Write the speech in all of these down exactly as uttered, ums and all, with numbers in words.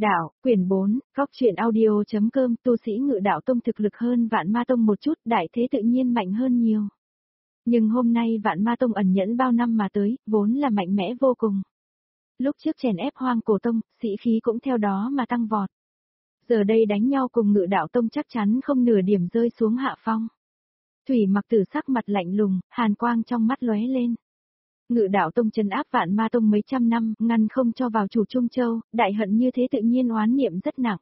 Đạo, quyển bốn, góc truyện audio.com, tu sĩ Ngự Đạo Tông thực lực hơn Vạn Ma Tông một chút, đại thế tự nhiên mạnh hơn nhiều. Nhưng hôm nay Vạn Ma Tông ẩn nhẫn bao năm mà tới, vốn là mạnh mẽ vô cùng. Lúc trước chèn ép Hoang Cổ Tông, sĩ khí cũng theo đó mà tăng vọt. Giờ đây đánh nhau cùng Ngự Đạo Tông chắc chắn không nửa điểm rơi xuống hạ phong. Thủy Mặc Tử sắc mặt lạnh lùng, hàn quang trong mắt lóe lên. Ngự Đạo Tông trấn áp Vạn Ma Tông mấy trăm năm, ngăn không cho vào chủ Trung Châu, đại hận như thế tự nhiên oán niệm rất nặng.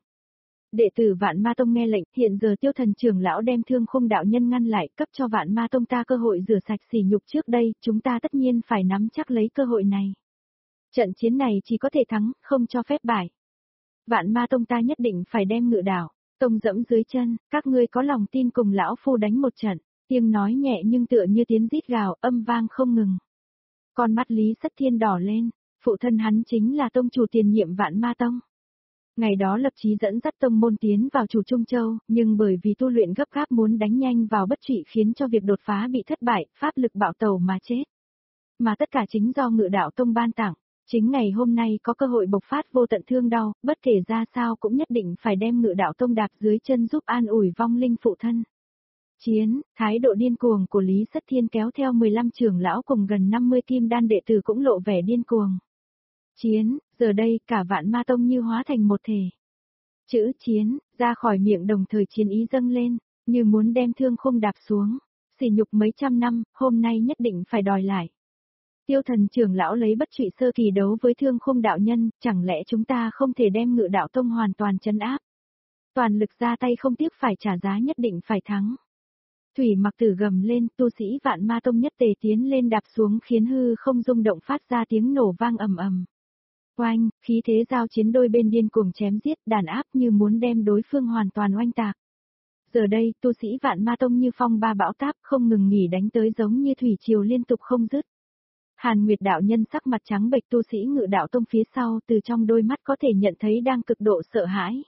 Đệ tử Vạn Ma Tông nghe lệnh, hiện giờ Tiêu Thần trưởng lão đem Thương Khung đạo nhân ngăn lại, cấp cho Vạn Ma Tông ta cơ hội rửa sạch sỉ nhục trước đây, chúng ta tất nhiên phải nắm chắc lấy cơ hội này. Trận chiến này chỉ có thể thắng, không cho phép bại. Vạn Ma Tông ta nhất định phải đem Ngự Đạo Tông dẫm dưới chân, các ngươi có lòng tin cùng lão phu đánh một trận. Tiếng nói nhẹ nhưng tựa như tiếng rít gào, âm vang không ngừng. Con mắt Lý Sắt Thiên đỏ lên, phụ thân hắn chính là tông chủ tiền nhiệm Vạn Ma Tông. Ngày đó lập chí dẫn dắt tông môn tiến vào chủ Trung Châu, nhưng bởi vì tu luyện gấp gáp muốn đánh nhanh vào bất trị khiến cho việc đột phá bị thất bại, pháp lực bạo tẩu mà chết. Mà tất cả chính do Ngự Đạo Tông ban tặng, chính ngày hôm nay có cơ hội bộc phát vô tận thương đau, bất kể ra sao cũng nhất định phải đem Ngự Đạo Tông đạp dưới chân giúp an ủi vong linh phụ thân. Chiến, thái độ điên cuồng của Lý Sắt Thiên kéo theo mười lăm trưởng lão cùng gần năm mươi kim đan đệ tử cũng lộ vẻ điên cuồng. Chiến, giờ đây cả Vạn Ma Tông như hóa thành một thể. Chữ chiến, ra khỏi miệng đồng thời chiến ý dâng lên, như muốn đem Thương Khung đạp xuống. Sỉ nhục mấy trăm năm, hôm nay nhất định phải đòi lại. Tiêu Thần trưởng lão lấy bất trụy sơ kỳ đấu với Thương Khung đạo nhân, chẳng lẽ chúng ta không thể đem Ngự Đạo Tông hoàn toàn trấn áp? Toàn lực ra tay không tiếc phải trả giá, nhất định phải thắng. Thủy Mặc Tử gầm lên, tu sĩ Vạn Ma Tông nhất tề tiến lên đạp xuống khiến hư không rung động phát ra tiếng nổ vang ầm ầm. Oanh, khí thế giao chiến đôi bên điên cuồng chém giết, đàn áp như muốn đem đối phương hoàn toàn oanh tạc. Giờ đây, tu sĩ Vạn Ma Tông như phong ba bão táp không ngừng nghỉ đánh tới giống như thủy triều liên tục không dứt. Hàn Nguyệt đạo nhân sắc mặt trắng bệch, tu sĩ Ngự Đạo Tông phía sau từ trong đôi mắt có thể nhận thấy đang cực độ sợ hãi.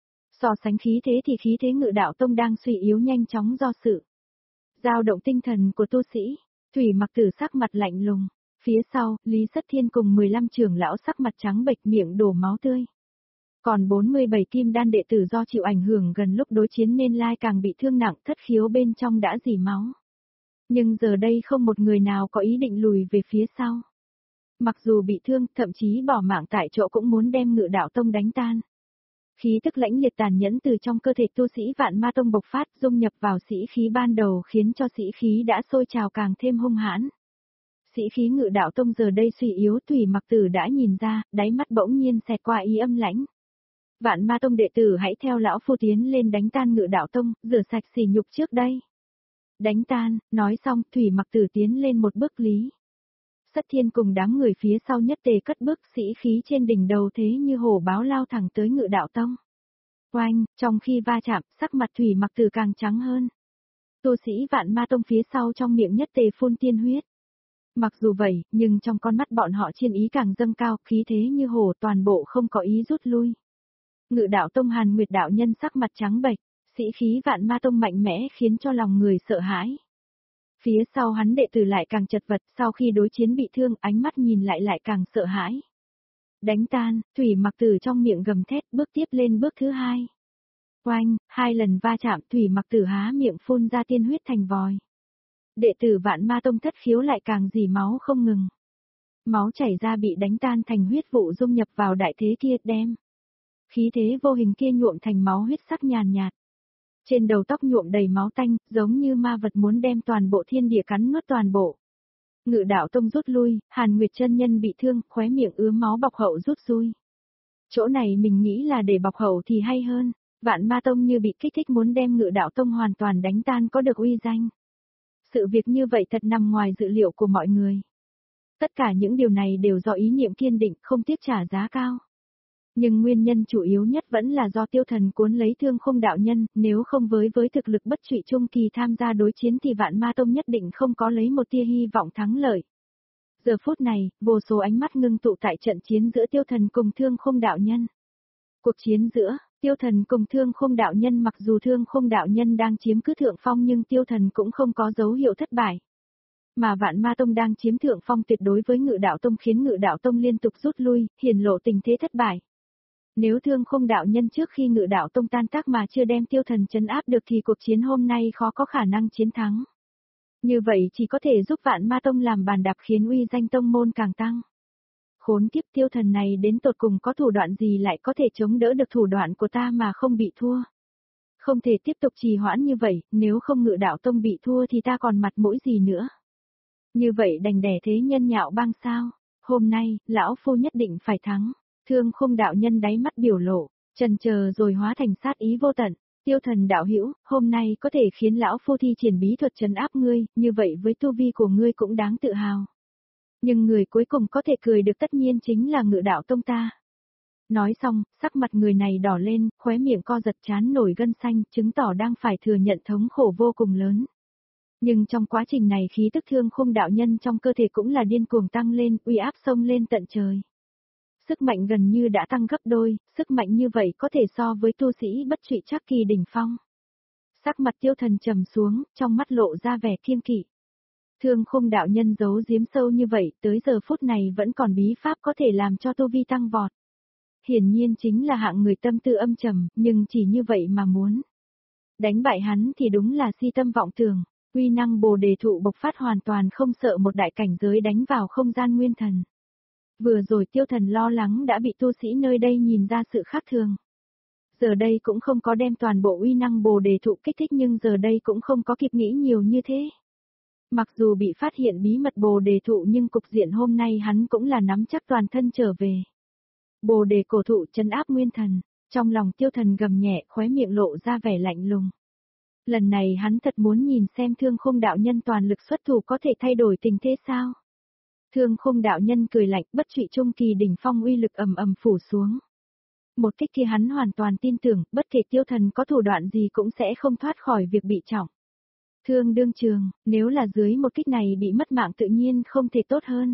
So sánh khí thế thì khí thế Ngự Đạo Tông đang suy yếu nhanh chóng do sự dao động tinh thần của tu sĩ. Thủy Mặc Tử sắc mặt lạnh lùng, phía sau, Lý Sắt Thiên cùng mười lăm trưởng lão sắc mặt trắng bệch miệng đổ máu tươi. Còn bốn mươi bảy kim đan đệ tử do chịu ảnh hưởng gần lúc đối chiến nên lai càng bị thương nặng, thất khiếu bên trong đã rỉ máu. Nhưng giờ đây không một người nào có ý định lùi về phía sau. Mặc dù bị thương, thậm chí bỏ mạng tại chỗ cũng muốn đem Ngự Đạo Tông đánh tan. Khí tức lãnh liệt tàn nhẫn từ trong cơ thể tu sĩ Vạn Ma Tông bộc phát, dung nhập vào sĩ khí ban đầu khiến cho sĩ khí đã sôi trào càng thêm hung hãn. Sĩ khí Ngự Đạo Tông giờ đây suy yếu, Thủy Mặc Tử đã nhìn ra, đáy mắt bỗng nhiên xẹt qua ý âm lãnh. Vạn Ma Tông đệ tử hãy theo lão phu tiến lên đánh tan Ngự Đạo Tông, rửa sạch sỉ nhục trước đây. Đánh tan, nói xong, Thủy Mặc Tử tiến lên một bước. Lý Sắt Thiên cùng đám người phía sau nhất tề cất bước, sĩ khí trên đỉnh đầu thế như hổ báo lao thẳng tới Ngự Đạo Tông. Oanh, trong khi va chạm, sắc mặt Thủy Mặc Tử càng trắng hơn. Tu sĩ Vạn Ma Tông phía sau trong miệng nhất tề phun tiên huyết. Mặc dù vậy, nhưng trong con mắt bọn họ chiến ý càng dâng cao, khí thế như hổ, toàn bộ không có ý rút lui. Ngự Đạo Tông Hàn Nguyệt đạo nhân sắc mặt trắng bệch, sĩ khí Vạn Ma Tông mạnh mẽ khiến cho lòng người sợ hãi. Phía sau hắn đệ tử lại càng chật vật, sau khi đối chiến bị thương, ánh mắt nhìn lại lại càng sợ hãi. Đánh tan, Thủy Mặc Tử trong miệng gầm thét, bước tiếp lên bước thứ hai. Oanh, hai lần va chạm, Thủy Mặc Tử há miệng phun ra tiên huyết thành vòi. Đệ tử Vạn Ma Tông thất khiếu lại càng rỉ máu không ngừng. Máu chảy ra bị đánh tan thành huyết vụ dung nhập vào đại thế kia, đem khí thế vô hình kia nhuộm thành máu huyết sắc nhàn nhạt. Trên đầu tóc nhuộm đầy máu tanh, giống như ma vật muốn đem toàn bộ thiên địa cắn nuốt toàn bộ. Ngự Đạo Tông rút lui, Hàn Nguyệt chân nhân bị thương, khóe miệng ứa máu bọc hậu rút lui. Chỗ này mình nghĩ là để bọc hậu thì hay hơn, Vạn Ma Tông như bị kích thích muốn đem Ngự Đạo Tông hoàn toàn đánh tan có được uy danh. Sự việc như vậy thật nằm ngoài dự liệu của mọi người. Tất cả những điều này đều do ý niệm kiên định, không tiếc trả giá cao. Nhưng nguyên nhân chủ yếu nhất vẫn là do Tiêu Thần cuốn lấy Thương Khung đạo nhân, nếu không với với thực lực bất trụy trung kỳ tham gia đối chiến thì Vạn Ma Tông nhất định không có lấy một tia hy vọng thắng lợi. Giờ phút này, vô số ánh mắt ngưng tụ tại trận chiến giữa Tiêu Thần cùng Thương Khung đạo nhân. Cuộc chiến giữa Tiêu Thần cùng Thương Khung đạo nhân, mặc dù Thương Khung đạo nhân đang chiếm cứ thượng phong nhưng Tiêu Thần cũng không có dấu hiệu thất bại. Mà Vạn Ma Tông đang chiếm thượng phong tuyệt đối với Ngự Đạo Tông khiến Ngự Đạo Tông liên tục rút lui, hiển lộ tình thế thất bại. Nếu Thương Khung đạo nhân trước khi Ngự Đạo Tông tan tác mà chưa đem Tiêu Thần trấn áp được thì cuộc chiến hôm nay khó có khả năng chiến thắng. Như vậy chỉ có thể giúp Vạn Ma Tông làm bàn đạp khiến uy danh tông môn càng tăng. Khốn kiếp, Tiêu Thần này đến tột cùng có thủ đoạn gì lại có thể chống đỡ được thủ đoạn của ta mà không bị thua. Không thể tiếp tục trì hoãn như vậy, nếu không Ngự Đạo Tông bị thua thì ta còn mặt mũi gì nữa. Như vậy đành đẻ thế nhân nhạo bang sao, hôm nay, lão phu nhất định phải thắng. Thương Khung đạo nhân đáy mắt biểu lộ, chần chờ rồi hóa thành sát ý vô tận. Tiêu Thần đạo hữu, hôm nay có thể khiến lão phu thi triển bí thuật trấn áp ngươi, như vậy với tu vi của ngươi cũng đáng tự hào. Nhưng người cuối cùng có thể cười được tất nhiên chính là Ngự Đạo Tông ta. Nói xong, sắc mặt người này đỏ lên, khóe miệng co giật chán nổi gân xanh, chứng tỏ đang phải thừa nhận thống khổ vô cùng lớn. Nhưng trong quá trình này khí tức Thương Khung đạo nhân trong cơ thể cũng là điên cuồng tăng lên, uy áp xông lên tận trời. Sức mạnh gần như đã tăng gấp đôi, sức mạnh như vậy có thể so với tu sĩ bất trụy Trác Kỳ đỉnh phong. Sắc mặt Tiêu Thần trầm xuống, trong mắt lộ ra vẻ kiêng kỵ. Thương Khung đạo nhân giấu giếm sâu như vậy, tới giờ phút này vẫn còn bí pháp có thể làm cho tu vi tăng vọt. Hiển nhiên chính là hạng người tâm tư âm trầm, nhưng chỉ như vậy mà muốn đánh bại hắn thì đúng là si tâm vọng tưởng. Uy năng Bồ Đề thụ bộc phát hoàn toàn không sợ một đại cảnh giới đánh vào không gian nguyên thần. Vừa rồi Tiêu Thần lo lắng đã bị tu sĩ nơi đây nhìn ra sự khác thường. Giờ đây cũng không có đem toàn bộ uy năng Bồ Đề thụ kích thích nhưng giờ đây cũng không có kịp nghĩ nhiều như thế. Mặc dù bị phát hiện bí mật Bồ Đề thụ nhưng cục diện hôm nay hắn cũng là nắm chắc toàn thân trở về. Bồ Đề cổ thụ trấn áp nguyên thần, trong lòng Tiêu Thần gầm nhẹ, khóe miệng lộ ra vẻ lạnh lùng. Lần này hắn thật muốn nhìn xem Thương Khung đạo nhân toàn lực xuất thủ có thể thay đổi tình thế sao. Thương Khung đạo nhân cười lạnh, bất trụy trung kỳ đỉnh phong uy lực ầm ầm phủ xuống. Một kích kia hắn hoàn toàn tin tưởng, bất kể Tiêu Thần có thủ đoạn gì cũng sẽ không thoát khỏi việc bị trọng thương đương trường, nếu là dưới một kích này bị mất mạng tự nhiên không thể tốt hơn.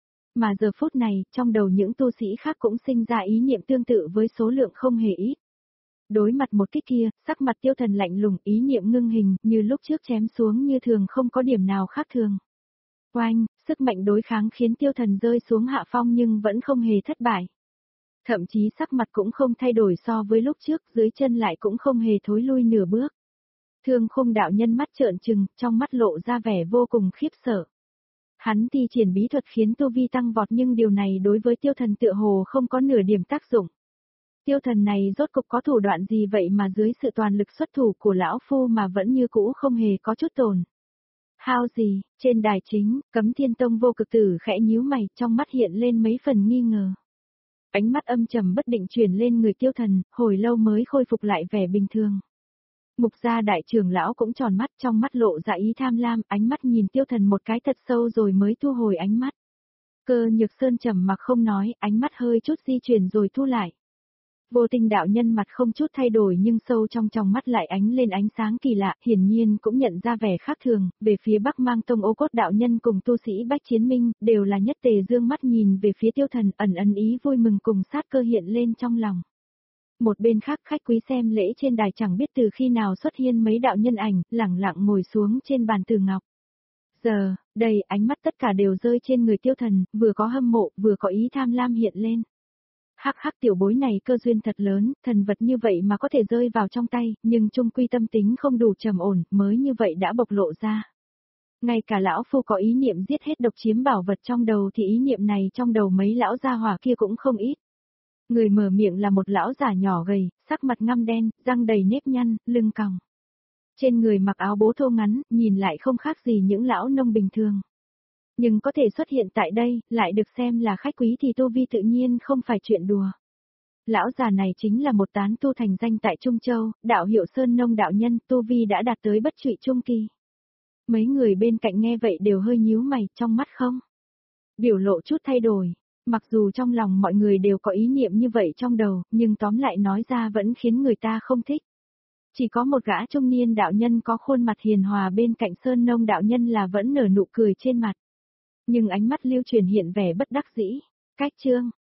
Mà giờ phút này, trong đầu những tu sĩ khác cũng sinh ra ý niệm tương tự với số lượng không hề ít. Đối mặt một kích kia, sắc mặt Tiêu Thần lạnh lùng, ý niệm ngưng hình, như lúc trước chém xuống như thường không có điểm nào khác thường. Oanh, sức mạnh đối kháng khiến Tiêu Thần rơi xuống hạ phong nhưng vẫn không hề thất bại. Thậm chí sắc mặt cũng không thay đổi so với lúc trước, dưới chân lại cũng không hề thối lui nửa bước. Thương Khung đạo nhân mắt trợn trừng, trong mắt lộ ra vẻ vô cùng khiếp sợ. Hắn thi triển bí thuật khiến tu vi tăng vọt nhưng điều này đối với Tiêu Thần tựa hồ không có nửa điểm tác dụng. Tiêu Thần này rốt cục có thủ đoạn gì vậy mà dưới sự toàn lực xuất thủ của lão phu mà vẫn như cũ không hề có chút tổn hao gì. Trên đài chính, Cấm Thiên Tông Vô Cực Tử khẽ nhíu mày, trong mắt hiện lên mấy phần nghi ngờ. Ánh mắt âm trầm bất định truyền lên người Tiêu Thần, hồi lâu mới khôi phục lại vẻ bình thường. Mục gia đại trưởng lão cũng tròn mắt, trong mắt lộ ra ý tham lam, ánh mắt nhìn Tiêu Thần một cái thật sâu rồi mới thu hồi ánh mắt. Cơ Nhược Sơn trầm mặc không nói, ánh mắt hơi chút di chuyển rồi thu lại. Vô Tình đạo nhân mặt không chút thay đổi nhưng sâu trong trong mắt lại ánh lên ánh sáng kỳ lạ, hiển nhiên cũng nhận ra vẻ khác thường. Về phía Bắc Mang Tông Ô Cốt đạo nhân cùng tu sĩ Bách Chiến Minh, đều là nhất tề dương mắt nhìn về phía Tiêu Thần, ẩn ẩn ý vui mừng cùng sát cơ hiện lên trong lòng. Một bên khác, khách quý xem lễ trên đài chẳng biết từ khi nào xuất hiện mấy đạo nhân ảnh, lẳng lặng ngồi xuống trên bàn từ ngọc. Giờ, đây, ánh mắt tất cả đều rơi trên người Tiêu Thần, vừa có hâm mộ, vừa có ý tham lam hiện lên. Hắc hắc, tiểu bối này cơ duyên thật lớn, thần vật như vậy mà có thể rơi vào trong tay, nhưng chung quy tâm tính không đủ trầm ổn, mới như vậy đã bộc lộ ra. Ngay cả lão phu có ý niệm giết hết độc chiếm bảo vật trong đầu thì ý niệm này trong đầu mấy lão gia hỏa kia cũng không ít. Người mở miệng là một lão già nhỏ gầy, sắc mặt ngăm đen, răng đầy nếp nhăn, lưng còng. Trên người mặc áo bố thô ngắn, nhìn lại không khác gì những lão nông bình thường. Nhưng có thể xuất hiện tại đây, lại được xem là khách quý thì tu vi tự nhiên không phải chuyện đùa. Lão già này chính là một tán tu thành danh tại Trung Châu, đạo hiệu Sơn Nông đạo nhân, tu vi đã đạt tới bất trụy trung kỳ. Mấy người bên cạnh nghe vậy đều hơi nhíu mày, trong mắt không biểu lộ chút thay đổi. Mặc dù trong lòng mọi người đều có ý niệm như vậy trong đầu, nhưng tóm lại nói ra vẫn khiến người ta không thích. Chỉ có một gã trung niên đạo nhân có khuôn mặt hiền hòa bên cạnh Sơn Nông đạo nhân là vẫn nở nụ cười trên mặt. Nhưng ánh mắt lưu truyền hiện vẻ bất đắc dĩ. Cách chương,